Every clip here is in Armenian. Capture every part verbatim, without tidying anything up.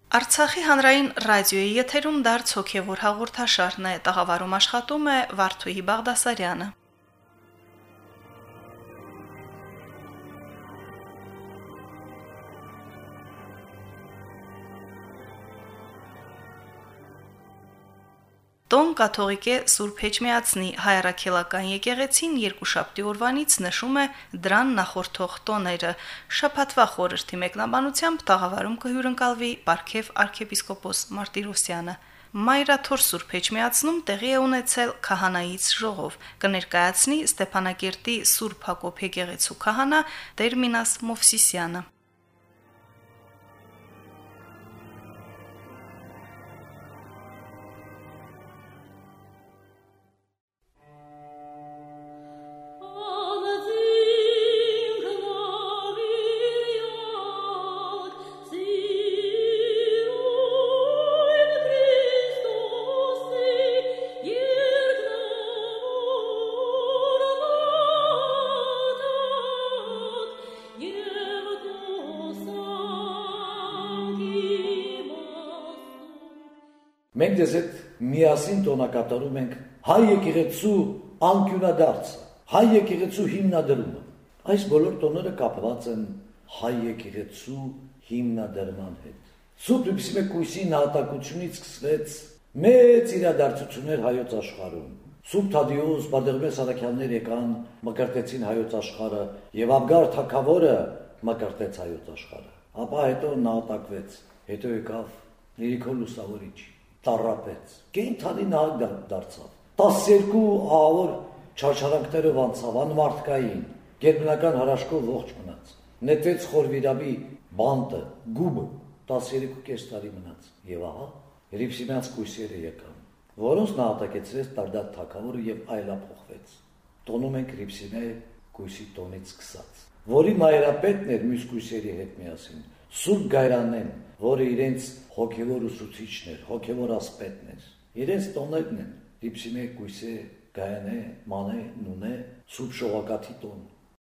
Արցախի հանրային ռադիոյի եթերում դարձ հոգևոր հաղորդաշարն է, տաղավարում աշխատում է Վարդուհի Բաղդասարյանը։ Տոն կաթողիկե Սուրբ Էջմիածնի հայրաքելական եկեղեցին երկուշաբթի օրվանից նշում է դրան նախորդող տոները։ Շաբաթվա խորհրդի մեկնաբանությամբ տաղավարում կհյուրընկալվի Պարքև arczepiskopos Մարտիրոսյանը։ Մայրաթոր Սուրբ Էջմիածնում տեղի է ունեցել քահանայից ժողով։ Կներկայացնի Ստեփանակերտի Սուրբ Հակոբ եկեղեցու քահանա Տեր Մինաս Մովսիսյանը։ Մենք դες հետ միասին տոնակատարում ենք հայ եկեղեցու անկյունադարձը, հայ եկեղեցու հիմնադրումը։ Այս բոլոր տոները կապված են հայ եկեղեցու հիմնադրման հետ։ Սուրբ Հռիփսիմե կույսի նահատակությունից սկսվեց մեծ իրադարձություններ հայոց աշխարհում։ Սուրբ Թադեուս, Բադերմես Արաքյաններ եկան, մկրտեցին հայոց աշխարհը, եւ Աբգար թագավորը մկրտեց հայոց աշխարհը։ Ապա հետո նահատակվեց, հետո եկավ Նիրիքո Լուսավորիչ, տառապեց, կենդանի նահակ դարձավ, տասներկու ահավոր չարչարանքներով անցավ, անմարդկային, գերբնական հրաշքով ողջ մնաց, նետվեց խորվիրաբի բանտը, գուբը, տասներկու կես տարի մնաց, եւ ահա Հռիփսիմեաց կույսերը եկան, որոնց նահատակեցրեց Տարդատ թագավորը եւ այլափոխվեց։ Տոնում ենք Հռիփսիմե կույսի տոնից սկսած, որի մայրապետն էր մյուս կույսերի հետ միասին, Սուրբ Գայրանեն, որը իրենց հոգևոր ուսուցիչն էր, հոգևոր ասպետն էր։ Իրենց տոներն են Հռիփսիմե կույսե, Գայանե, Մանե, Նունե, Սուրբ Շողակաթի տոն։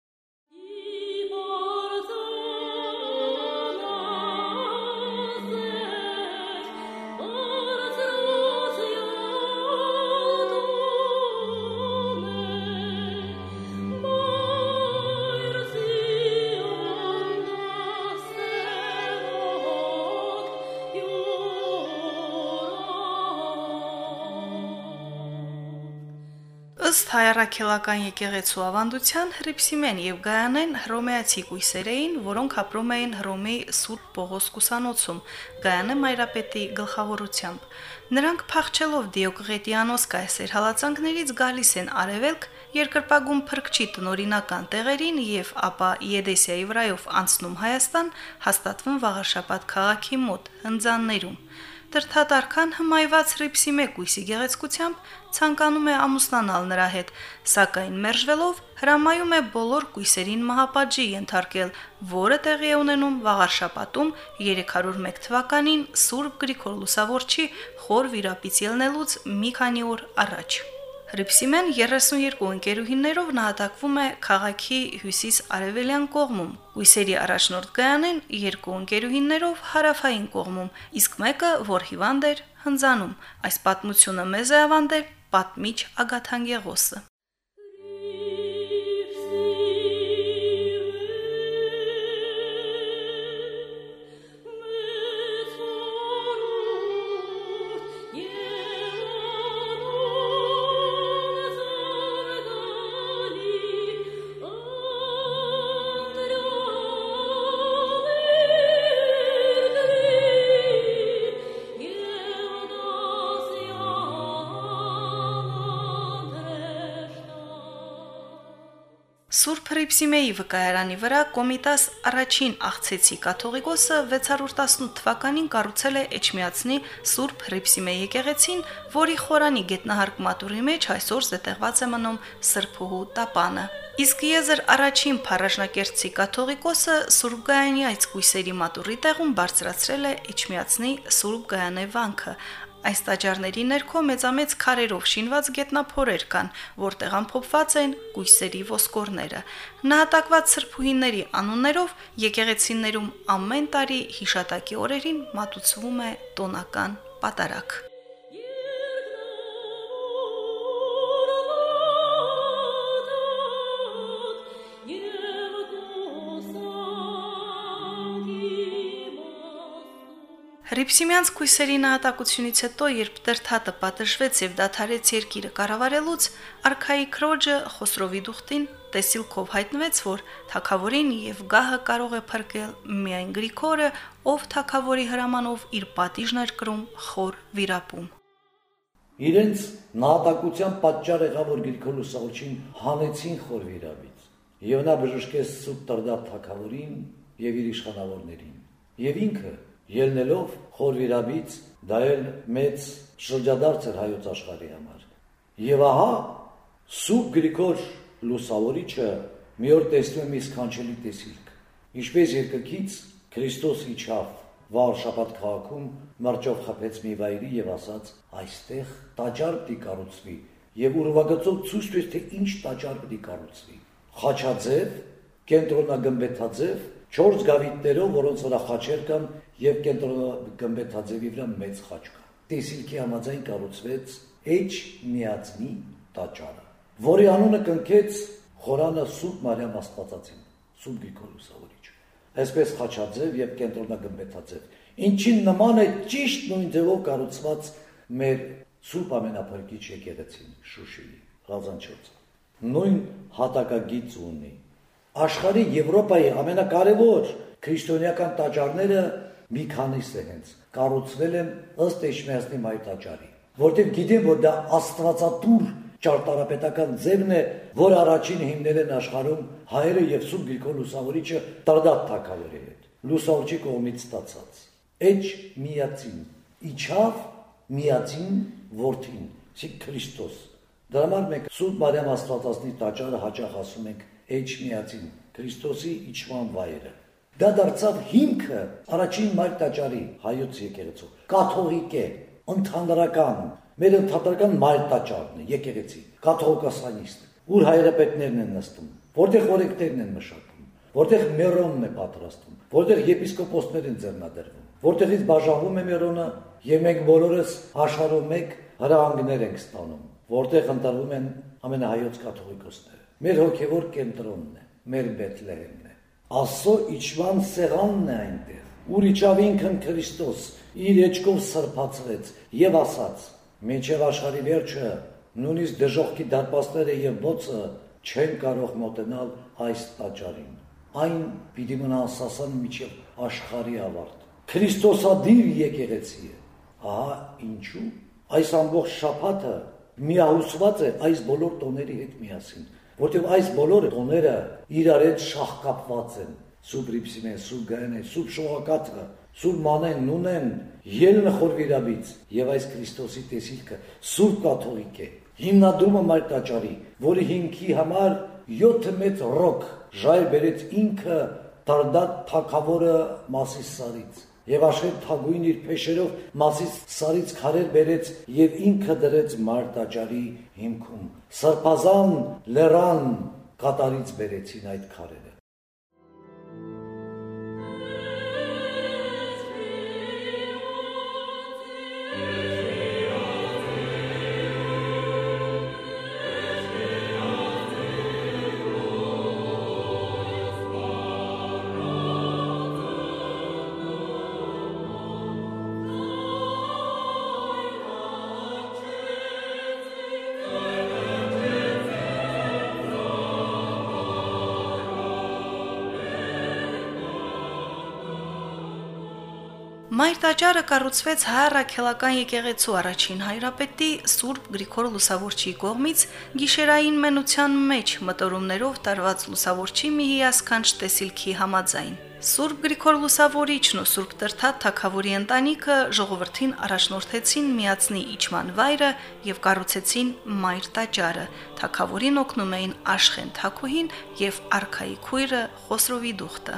Ըստ հայրաքելական եկեղեցու ավանդության Հռիփսիմեն եւ Գայանեն հռոմեացի կույսեր էին, որոնք ապրում էին Հռոմի Սուրբ Պողոս կուսանոցում, Գայանե մայրապետի գլխավորությամբ։ Նրանք փախչելով Դիոկլետիանոս կայսեր հալածանքներից գալիս են արևելք, երկրպագում փրկչի տնօրինական տեղերին եւ ապա Եդեսիայի վրայով անցնում Հայաստան, հաստատվում Վաղարշապատ քաղաքի մոտ Հնձաններում։ Տրթատարքան հմայված Հռիփսիմե կույսի գեղեցկությամբ ցանկանում է ամուսնանալ նրա հետ, սակայն մերժվելով հրամայում է բոլոր կույսերին մահապատժի ենթարկել, որը տեղի է ունենում Վաղարշապատում երեք հարյուր մեկ թվականին Սուրբ Գրիգոր Լուսավորչի խոր վիրապից ելնելուց մի քանի օր առաջ։ Հռիփսիմեն երեսունյոթ ընկերուհիներով նահատակվում է քաղաքի հյուսիս-արևելյան կողմում, կույսերի առաջնորդ Գայանեն երկու ընկերուհիներով հարավային կողմում, իսկ մեկը, որ հիվանդ էր, Հնձանում։ Այս պատմությունը մեզ է ավանդել պատմիչ Ագաթան Գեղոսը։ Սուրբ Հռիփսիմեի վկայարանի վրա Կոմիտաս առաջին աղցեցի կաթողիկոսը վեց հարյուր տասնութ թվականին կառուցել է Էջմիածնի Սուրբ Հռիփսիմե եկեղեցին, որի խորանի գետնահարկ մատուրի մեջ այսօր զետեղված է մնում Սրբուհու տապանը։ Իսկ Եզր առաջին փառաշնակերտցի կաթողիկոսը Սուրբ Գայանի այս կույսերի մատուրի տեղում բարձրացրել է Էջմիածնի Սուրբ Գայանե վանքը։ Այս տաճարների ներքո մեծամեծ քարերով շինված գետնափորեր կան, որտեղ ամփոփված են կույսերի ոսկորները։ Նահատակված սրբուհիների անուններով եկեղեցիներում ամեն տարի հիշատակի օրերին մատուցվում է տոնական պատարագ։ Հռիփսիմյանց կույսերի նահատակությունից հետո, երբ Տրթատը պատժվեց եւ դադարեց երկիրը կառավարելուց, արքայի քրոջը Խոսրովի դուխտին տեսիլքով հայտնվեց, որ թագավորին եւ գահը կարող է փրկել միայն Գրիգորը, ով թագավորի հրամանով իր պատիժն էր կրում խոր վիրապում։ Իրենց նահատակության պատճառ եղավ, որ Գրիգոր Լուսավորչին հանեցին խոր վիրապից, եւ նա բժշկեց Սուրբ Տրդատ թագավորին եւ իր իշխանավորներին, եւ ինքը ելնելով խոր վիրաբից, դա էլ մեծ շրջադարձ էր հայոց աշխարհի համար։ Եվ ահա Սուրբ Գրիգոր Լուսավորիչը մի օր տեսնում է մի սքանչելի տեսիլք, ինչպես երկրքից Քրիստոս իջավ վաղ շաբաթ քաղաքում, մարջով խփեց մի վայրի եւ ասաց. այստեղ տաճար պիտի կառուցվի, եւ ուրվագծով ցույց տվեց, թե ինչ տաճար պիտի կառուցվի։ Խաչաձև, կենտրոնագմբեթաձև, չորս գավիթներով, որոնց վրա խաչեր կան, եւ կենտրոնագմբեթաձևի վրա մեծ խաչ կա։ Տեսիլքի համաձայն կառուցվեց Էջ Միածնի տաճարը, որի անունը կնքեց խորանը Սուրբ Մարիամ Աստվածածին, Սուրբ Գրիգոր Լուսավորիչը։ Այսպես խաչաձև եւ կենտրոնագմբեթաձև, ինչին նման է ճիշտ նույն ձևով կառուցված մեր Սուրբ Ամենափրկիչ եկեղեցին Շուշիի Ղազանչոցը։ Նույն հատակագիծ ունի։ Աշխարհի Եվրոպայի ամենակարևոր քրիստոնեական տաճարները մի քանիսը հենց կառուցվել են ըստ Էջմիածնի Մայր տաճարի, որտեղ գիտեմ, որ դա աստվածատուր ճարտարապետական ձևն է, որ առաջին հիմնել են աշխարհում հայերը եւ Սուրբ Գրիգոր Լուսավորիչը Տրդատ թագավորի հետ, Լուսավորչի կողմից ստացած։ Էջ Միածին, իջավ Միածին որդին, չի Քրիստոս։ Դրա համար մենք Սուրբ Մարիամ Աստվածածնի տաճարը հաճախ ասում ենք Էջ Միածին, Քրիստոսի իջման վայրը։ Դա դարձավ հիմքը առաջին Մայր տաճարի հայոց եկեղեցու, կաթողիկ է, ընդհանրական, մեր ընդհանրական Մայր տաճարն է, եկեղեցի, կաթողիկոսանիստ, ուր հայրապետներն են նստում, որտեղ օրենքներն են մշակվում, որտեղ մերոնն է պատրաստվում, որտեղ եպիսկոպոսներ են ձեռնադրվում, որտեղից բաժանվում է մերոնը, եւ մենք բոլորս աշխարհով մեկ հրահանգներ ենք ստանում, որտեղ ընտրվում են ամենահայոց կաթողիկոսները։ Մեր հոգևոր կենտրոնն է, մեր Բեթլեհեմն է։ Աստծո իջման սեղանն է այնտեղ, ուր իջավ ինքն Քրիստոս, իր էջքով սրբացրեց եւ ասաց. «Մինչեւ աշխարհի վերջը, նույնիսկ դժոխքի դարպասները եւ բոցը չեն կարող մոտենալ այս տաճարին։ Այն պիտի մնա ասասան մինչեւ աշխարհի ավարտ։ Քրիստոսադիր եկեղեցի է»։ Ահա ինչու այս ամբողջ շաբաթը միահուսված է այս բոլոր տոների հետ միասին, որտեղ այս բոլոր տոները իրար հետ շահկապված են։ Սուրբ Հռիփսիմեն, Սուրբ Գայանեն, Սուրբ Շողակաթը, Սուրբ Մանեն, Նունեն, ելնը խոր վիրաբից եւ այս Քրիստոսի տեսիլքը Սուրբ կաթողիկ է։ Հիմնադրումը Մայր տաճարի, որի հիմքի համար յոթ մեծ ռոք ժայռ բերեց ինքը Տրդատ թագավորը Մասիս Սարից։ Եվ աշխարհ թագուհին իր փեշերով Մասիս Սարից քարեր բերեց եւ ինքը դրեց Մայր տաճարի հիմքում։ Սրբազան լեռան կատարից բերեցին այդ քարերը։ Մայր տաճարը կառուցվեց հայ առաքելական եկեղեցու առաջին հայրապետի Սուրբ Գրիգոր Լուսավորչի կողմից գիշերային մենության մեջ մտորումներով տարված Լուսավորչի մի հիասքանչ տեսիլքի համաձայն։ Սուրբ Գրիգոր Լուսավորիչն ու Սուրբ Տրթատ թագավորի ընտանիքը ժողովրդին առաջնորդեցին Միածնի իջման վայրը եւ կառուցեցին Մայր տաճարը։ Թագավորին օգնում էին Աշխեն թագուհին եւ արքայի քույրը Խոսրովի դուխտը։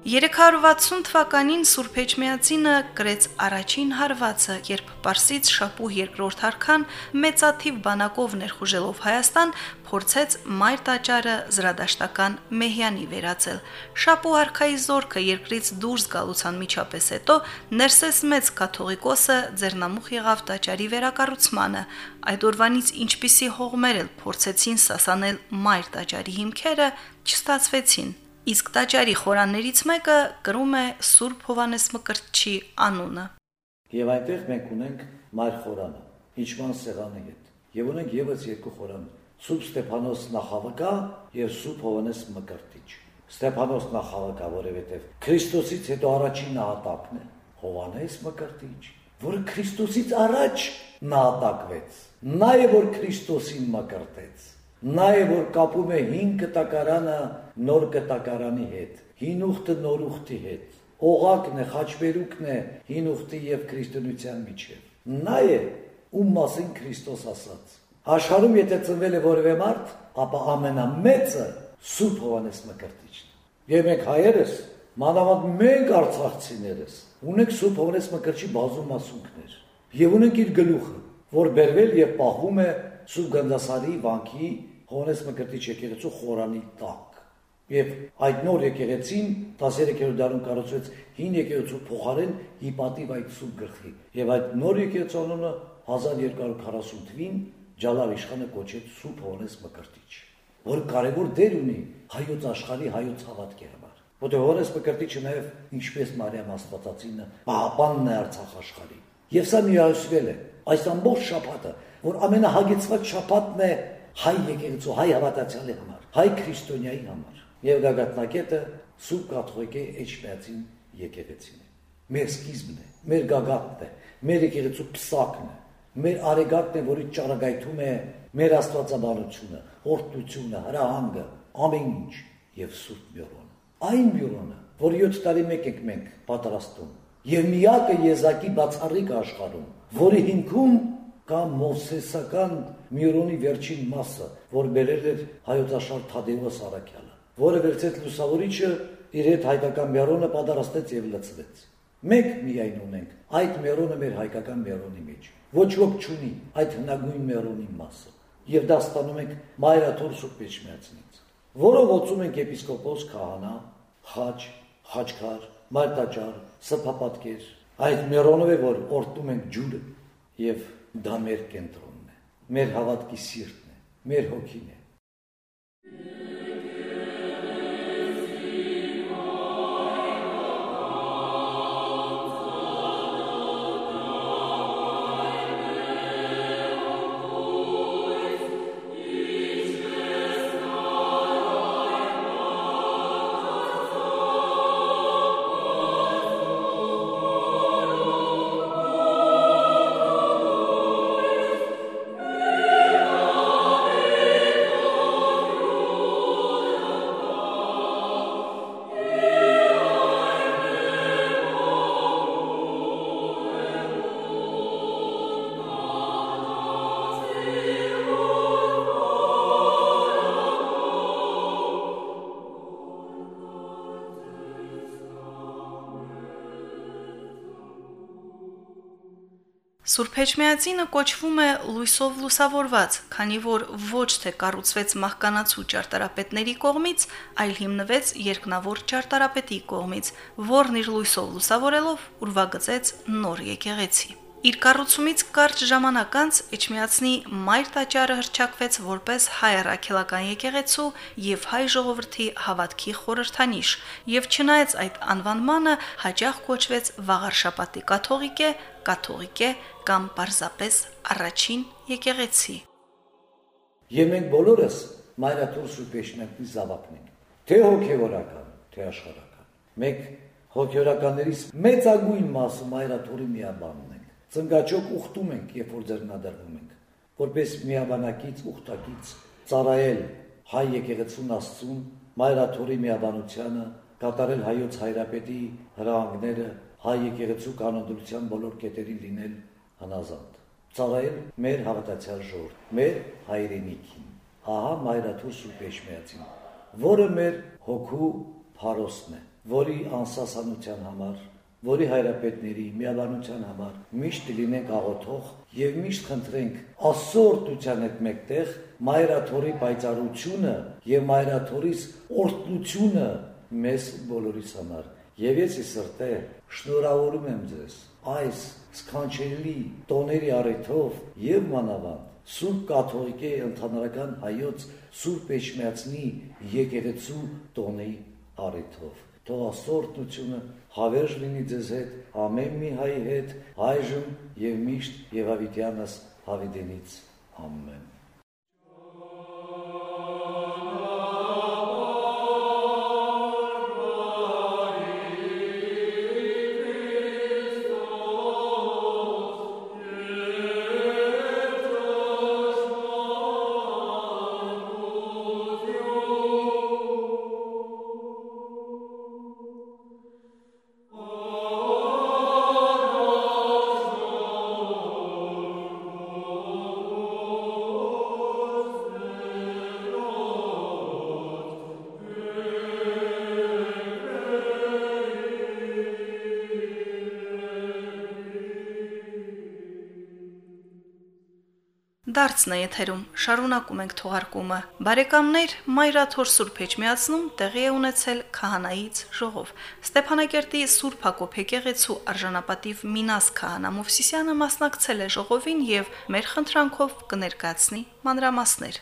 երեք հարյուր վաթսուն թվականին Սուրբ Էջմիածինը գրեց առաջին հարվածը, երբ Պարսից շապուհ երկրորդ արքան մեծաթիվ բանակով ներխուժելով Հայաստան փորձեց մայր տաճարը զրադաշտական մեհյանի վերածել։ Շապուհ արքայի զորքը երկրից դուրս գալուցան միջապես հետո Ներսես մեծ կաթողիկոսը ձեռնամուխ եղավ տաճարի վերակառուցմանը։ Այդ օրվանից ինչպիսի հողմեր էլ փորձեցին սասանել մայր տաճարի հիմքերը, չստացվեցին։ Իսկ տաճարի խորաններից մեկը կրում է Սուրբ Հովանես Մկրտչի անունը։ Եվ այնտեղ մենք ունենք մայր խորանը, իջման սեղանի հետ։ Եվ ունենք եւս երկու խորան՝ Սուրբ Ստեփանոս նախավկա եւ Սուրբ Հովանես Մկրտիչ։ Ստեփանոս նախավկա, որովհետեւ Քրիստոսից հետո առաջին նահատակն է, Հովանես Մկրտիչ, որը Քրիստոսից առաջ նահատակվեց։ Նա է, որ Քրիստոսին մկրտեց։ Նա է, որ կապում է հին կտակարանը նոր կտակարանի հետ, հին ուխտը նոր ուխտի հետ, օղակն է, խաչմերուկն է հին ուխտի եւ քրիստոնեության միջև։ Նա է, ում մասին Քրիստոս ասաց. աշխարհում եթե ծնվել է որևէ մարդ, ապա ամենամեծը Սուրբ Հովանես Մկրտիչն է։ Եվ մենք հայերս, մանավանդ մենք արցախցիներս, ունենք Սուրբ Հովանես Մկրտչի բազում մասունքներ եւ ունենք իր գլուխը, որ բերվել եւ պահվում է Սուրբ Գանձասարի վանքի Հովանես Մկրտիչ եկեղեցու խորանի տակ։ Եվ այդ նոր եկեղեցին տասներեքերորդ դարում կառուցվեց հին եկեղեցու փոխարեն ի պատիվ այդ Սուրբ Գլխի։ Եվ այդ նոր եկեղեցու անունը հազար երկու հարյուր քառասուն թվականին Ջալալ իշխանը կոչեց Սուրբ Հովանես Մկրտիչ, որ կարևոր դեր ունի հայոց աշխարհի հայոց հավատքի համար։ Որտեղ Հովանես Մկրտիչը նաև ինչպես Մարիամ Աստվածածինը պահապանն է Արցախ աշխարհի։ Եվ սա միացվել է այս ամբողջ շաբաթը, որ ամենահագեցված շաբաթն է հայ եկեղեցու, հայ հավատացյալի համար, հայ քրիստոնյայի համար։ Եվ գագաթնակետը Սուրբ Կաթողիկե Էջմիածին եկեղեցին է։ Մեր սկիզբն է, մեր գագաթն է, մեր եկեղեցու պսակն է, մեր արեգակն է, որից ճառագայթում է մեր աստվածաբանությունը, օրհնությունը, հրահանգը, ամեն ինչ եւ Սուրբ Միրոնը։ Այն Միրոնը, որ յոթ տարի մեկ ենք մենք պատրաստում, եւ միակը եզակի բացառիկ աշխարհում, որի հիմքում կա Մովսեսական Միրոնի վերջին մասը, որ բերել էր հայոց աշխարհ Թադեւոս Արաքյալը, որը վերցեց լուսավորիչը իր հետ հայկական Միրոնը պատրաստեց եւ լցրեց։ Մենք միայն ունենք այդ Միրոնը մեր հայկական Միրոնի մեջ։ Ոչ ոք չունի այդ հնագույն Միրոնի մասը։ Եվ դա ստանում ենք Մայրաթոր Սուրբ Էջմիածնից, որով ոցում ենք եպիսկոպոս, քահանա, խաչ, խաչքար, մայրտաճար, սփապատկեր։ Այդ Միրոնով է, որ օրտում ենք ջուրը եւ դա մեր կենտրոնն է, մեր հավատքի սիրտն է, մեր հոգին է։ Սուրբ Էջմիածինը կոչվում է լույսով լուսավորված, քանի որ ոչ թե կառուցվեց մահկանացու ճարտարապետների կողմից, այլ հիմնվեց երկնավոր ճարտարապետի կողմից, որն իր լույսով լուսավորելով ուրվագծեց նոր եկեղեցի։ Իր կառուցումից կարճ ժամանակ անց Էջմիածնի մայր տաճարը հռչակվեց որպես հայ առաքելական եկեղեցու եւ հայ ժողովրդի հավատքի խորհրդանիշ, եւ չնայած այդ անվանմանը հաճախ կոչվեց Վաղարշապատի կաթողիկե, կաթողիկե կամ պարզապես առաջին եկեղեցի։ Եվ մենք բոլորս Մայրաթոր Սուրբ Էջմիածնի զավակն ենք, թե հոգևորական, թե աշխարհական։ Մենք հոգևորականներից մեծագույն մասը Մայրաթորի միաբանն ենք։ Ծնգաճոկ ուխտում ենք, երբ որ ձեռնադրվում ենք, որպես միաբանակից ուխտակից ծառայել հայ եկեղեցուն Աստծուն, Մայրաթորի միաբանությանը, կատարել հայոց հայրապետի հրահանգները, հայ եկեղեցու կանոնադրության բոլոր կետերին լինել հնազանդ, ծառայել մեր հավատացյալ ժողովրդին, մեր հայրենիքին։ Ահա Մայրաթոր Սուրբ Էջմիածին, որը մեր հոգու փարոսն է, որի անսասանության համար, որի հայրապետների միաբանության համար միշտ լինենք աղոթող եւ միշտ խնդրենք Աստծո օրհնության հետ մեկտեղ Մայրաթորի պայծառությունը եւ Մայրաթորիս օրհնությունը մեզ բոլորիս համար։ Եվ ես ի սրտե շնորհավորում եմ ձեզ այս սքանչելի տոների առիթով եւ մանավանդ Սուրբ Կաթողիկե ընդհանրական հայոց Սուրբ Էջմիածնի եկեղեցու տոնի առիթով։ Թող Աստծո օրհնությունը հավերժ լինի ձեզ հետ, ամեն մի հայի հետ, այժմ եւ միշտ եւ հավիտյանս հավիտենից։ Ամեն։ Դարձն է եթերում, շարունակում ենք թողարկումը։ Բարեկամներ, Մայրաթոր Սուրբ Էջմիածնում տեղի է ունեցել քահանայից ժողով։ Ստեփանակերտի Սուրբ Հակոբ եկեղեցու արժանապատիվ Մինաս քահանա Մովսիսյանը մասնակցել է ժողովին եւ մեր խնդրանքով կներկայացնի մանրամասներ։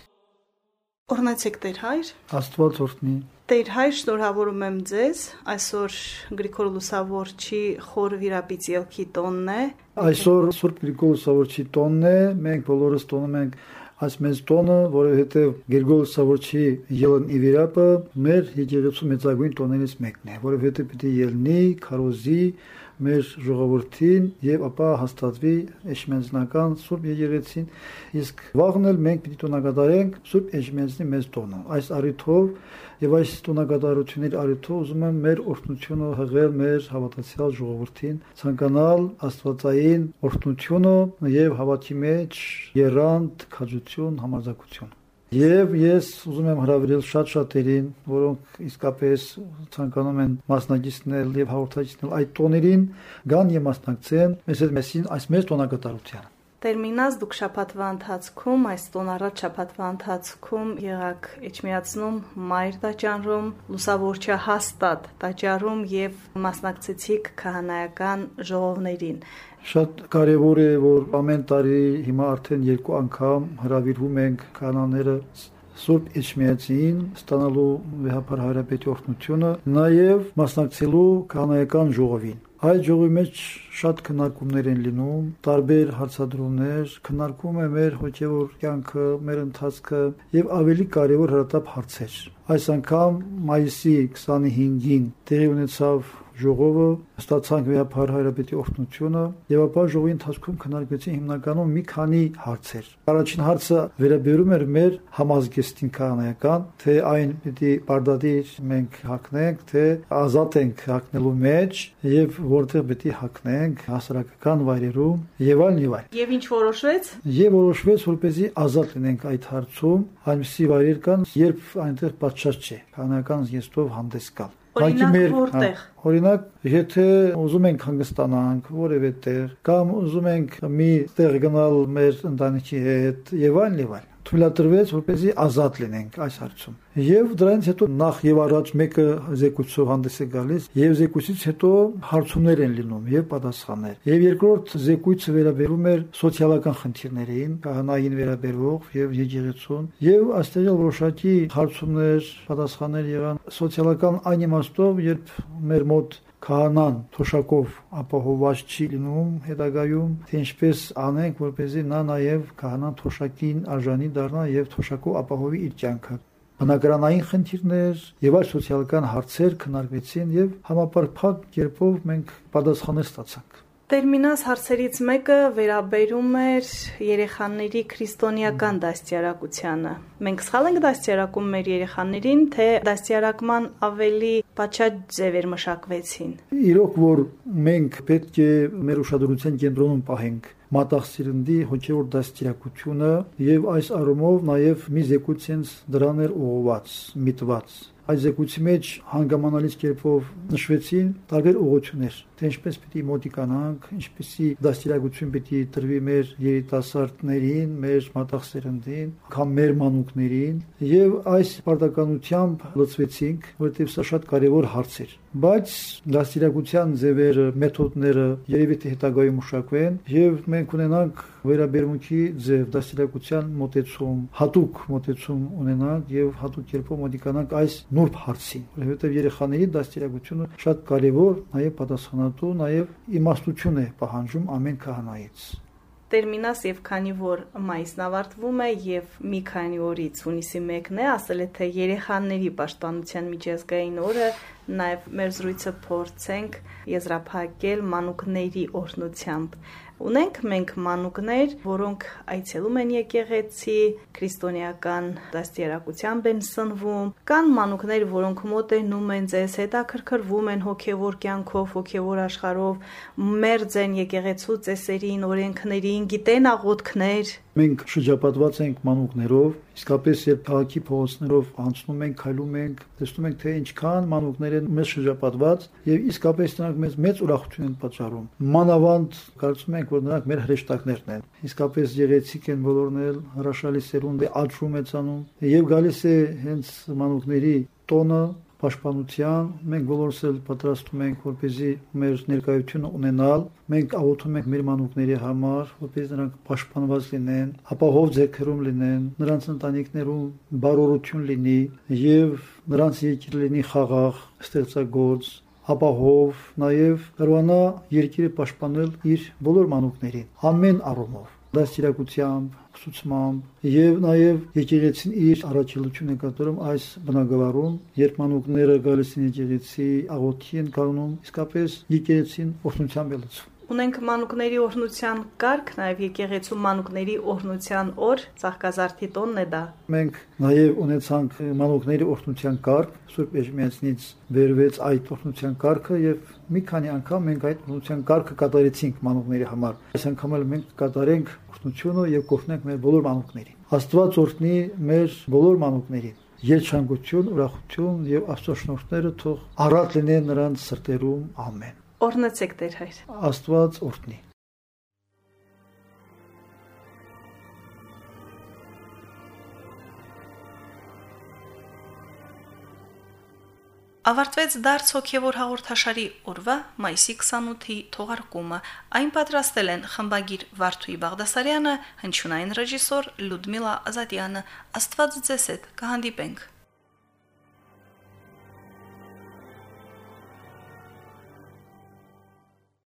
Օրհնեցեք Տեր հայր։ Աստված օրհնի։ Տեր հայր, շնորհավորում եմ ձեզ, այսօր Գրիգոր Լուսավորչի խոր վիրապից ելքի տոնն է։ Այսօր Սուրբ Գրիգոր Լուսավորչի տոնն է, մենք բոլորս տոնում ենք այս մեծ տոնը, որովհետև Գրիգոր Լուսավորչի ելն ի վիրապը մեր եկեղեցու մեծագույն տոներից մեկն է, որովհետև պիտի ելնի, քարոզի մեր ժողովրդին եւ ապա հաստատվի Էջմիածնական Սուրբ եկեղեցին, իսկ վաղն էլ մենք պիտի տոնակատարենք Սուրբ Էջմիածնի մեծ տոնը։ Այս առիթով եւ այս տոնակատարությունների առիթով ուզում եմ մեր օրհնությունը հղել մեր հավատացյալ ժողովրդին, ցանկանալ Աստվածային օրհնությունը եւ հավատի մեջ երանտ, քաջություն, համարձակություն։ Եվ ես ուզում եմ հրավիրել շատ շատերին, որոնք իսկապես ցանկանում են մասնակցել եւ հաղորդակցել այդ տոներին, գան եւ մասնակցեն մեզ հետ մեսին այս մեծ տոնակատարությանը։ Տերմինաս դուք շաբաթվա ընթացքում, այս տոն առաջ շաբաթվա ընթացքում եղաք Էջմիածնում Մայր տաճարում, Լուսավորչա հաստատ տաճարում եւ մասնակցեցիք քահանայական ժողովներին։ Շատ կարևոր է, որ ամեն տարի հիմա արդեն երկու անգամ հրավիրվում ենք քահանաները Սուրբ Էջմիածին ստանալու վեհապար հայրապետի օրհնությունը, նաև մասնակցելու քահանայական ժողովին։ Այդ ժողովի մեջ շատ քննարկումներ են լինում, տարբեր հարցադրումներ, քննարկում է մեր հոգևոր կյանքը, մեր ընթացքը եւ ավելի կարևոր հրատապ հարցեր։ Այս անգամ մայիսի քսանհինգին տեղի ունեցավ ժողովը, ստացանք վեհապար հայրապետի օրհնությունը եւ ապա ժողովի ընթացքում քննարկվեցին հիմնականում մի քանի հարցեր։ Առաջին հարցը վերաբերում էր մեր համազգեստին քահանայական, թե այն պիտի բարդադիր մենք հագնենք, թե ազատ ենք հագնելու մեջ եւ որտեղ պիտի հագնենք հասարակական վայրերում եւ այլն եւ այլն։ Եվ ինչ որոշվեց։ Եվ որոշվեց, որպեսզի ազատ լինենք այդ հարցում, այնպիսի վայրեր կան, երբ այնտեղ պատշաճ չէ քահանայական զգեստով հանդես գալ։ Օրինակ որտեղ։ Օրինակ, եթե ուզում ենք հանգստանանք որևէ տեղ, կամ ուզում ենք մի տեղ գնալ մեր ընտանիքի հետ եւ այլն եւ այլն, թույլատրվեց, որպեսզի ազատ լինենք այս հարցում։ Եվ դրանից հետո նախ եւ առաջ մեկը զեկույցով հանդես է գալիս, եւ զեկույցից հետո հարցումներ են լինում եւ պատասխաններ։ Եվ երկրորդ զեկույցը վերաբերում էր սոցիալական խնդիրներին, քահանային վերաբերող եւ եկեղեցուն, եւ այստեղ էլ որոշակի հարցումներ, պատասխաններ եղան սոցիալական այն իմաստով, երբ մեր մոտ քահանան թոշակով ապահովված չի լինում հետագայում, թե ինչպես անենք, որպեսզի նա նաև քահանան թոշակին արժանի դառնա եւ թոշակով ապահովի իր կյանքը։ Բնակարանային խնդիրներ եւ այլ սոցիալական հարցեր քննարկվեցին եւ համապարփակ կերպով մենք պատասխաններ ստացանք։ Տերմինաս հարցերից մեկը վերաբերում էր երեխաների քրիստոնեական դաստիարակությանը։ Մենք սխալ ենք դաստիարակում մեր երեխաներին, թե դաստիարակման ավելի պատշաճ ձևեր մշակվեցին։ Իրոք որ մենք պետք է մեր ուշադրության կենտրոնում պահենք մատաղ սիրնդի հոգևոր դաստիարակությունը եւ այս առումով նաեւ մի զեկույց դրան էր ուղղված, միտված, Այս զեկույցի մեջ հանգամանալից կերպով նշվեցին տարբեր ուղղություններ, թե ինչպես պիտի մոտիկանանք, ինչպեսի դաստիարակություն պիտի տրվի մեր երիտասարդներին, մեր մատաղսերնդին, կամ մեր մանուկներին, եւ այս պարտականությամբ լծվեցինք, որովհետեւ սա շատ կարեւոր հարց էր։ Բայց դաստիարակության ձևերը, մեթոդները երևի թե հետագայում մշակվեն եւ մենք ունենանք վերաբերմունքի ձև դաստիարակության մոտեցում, հատուկ մոտեցում ունենանք եւ հատուկ կերպով մոտիկանանք այս նուրբ հարցին, որովհետեւ երեխաների դաստիարակությունը շատ կարեւոր, նաեւ պատասխանատու, նաեւ իմաստություն է պահանջում ամեն քահանայից։ Տերմինաս եւ քանի որ մայիսն ավարտվում է եւ մի քանի օրից հունիսի մեկն է, ասել է թե երեխաների պաշտպանության միջազգային օրը, նաեւ մեր զրույցը փորձենք եզրափակել մանուկների օրհնությամբ։ Ունենք մենք մանուկներ, որոնք այցելում են եկեղեցի, քրիստոնեական դաստիարակությամբ են սնվում, կան մանուկներ, որոնք մոտենում են ձեզ, հետաքրքրվում են հոգևոր կյանքով, հոգևոր աշխարհով, մերձ են եկեղեցու ծեսերին, օրենքներին, գիտեն աղոթքներ։ Մենք շրջապատված ենք մանուկներով, իսկապես երբ քաղաքի փողոցներով անցնում ենք, քայլում ենք, տեսնում ենք թե ինչքան մանուկներ են մեզ շրջապատված եւ իսկապես նրանք մեզ մեծ ուրախություն են պատճառում։ Մանավանդ կարծում ենք, որ նրանք մեր հրեշտակներն են։ Իսկապես եղեցիկ են բոլորն էլ, հրաշալի սերունդ է, աճում մեծանում եւ գալիս է հենց մանուկների տոնը պաշտպանության, մենք բոլորս էլ պատրաստում ենք, որպեսզի մեր ներկայությունը ունենալ, մենք աղոթում ենք մեր մանուկների համար, որպեսզի նրանք պաշտպանված լինեն, ապահով ձեռքերում լինեն, նրանց ընտանիքներում բարօրություն լինի եւ նրանց երկիրը լինի խաղաղ, ստեղծագործ, ապահով, նաեւ կարողանա երկիրը պաշտպանել իր բոլոր մանուկներին, ամեն առումով, դաստիարակությամբ, ուսուցմամբ եւ նաեւ եկեղեցին իր առաջելությունը կատարում այս բնակավարում, երբ մանուկները գալիս են եկեղեցի, աղոթքի են կանգնում, իսկապես եկեղեցին օրհնությամբ է լցվում։ Ունենք մանուկների օրհնության կարգ, նաեւ եկեղեցու մանուկների օրհնության օր, Ծաղկազարդի տոնն է դա։ Մենք նաեւ ունեցանք մանուկների օրհնության կարգ, Սուրբ Էջմիածնից վերվեց այդ օրհնության կարգը եւ մի քանի անգամ մենք այդ օրհնության կարգը կատարեցինք մանուկների համար։ Այս անգամ էլ մենք կկատարենք օրհնությունը եւ կօրհնենք մեր բոլոր մանուկներին։ Աստված օրհնի մեր բոլոր մանուկներին։ Երջանկություն, ուրախություն եւ Աստծո շնորհները թող առատ լինեն նրանց սրտերում։ Ամեն։ Օրհնեցեք Տեր Հայր։ Աստված օրհնի։ Ավարտվեց դարձ հոգևոր հաղորդաշարի օրվա մայիսի քսանութի թողարկումը։ Այն պատրաստել են խմբագիր Վարդուհի Բաղդասարյանը, հնչյունային ռեժիսոր Լյուդմիլա Ազատյանը։ Աստված ձեզ հետ կհանդիպենք։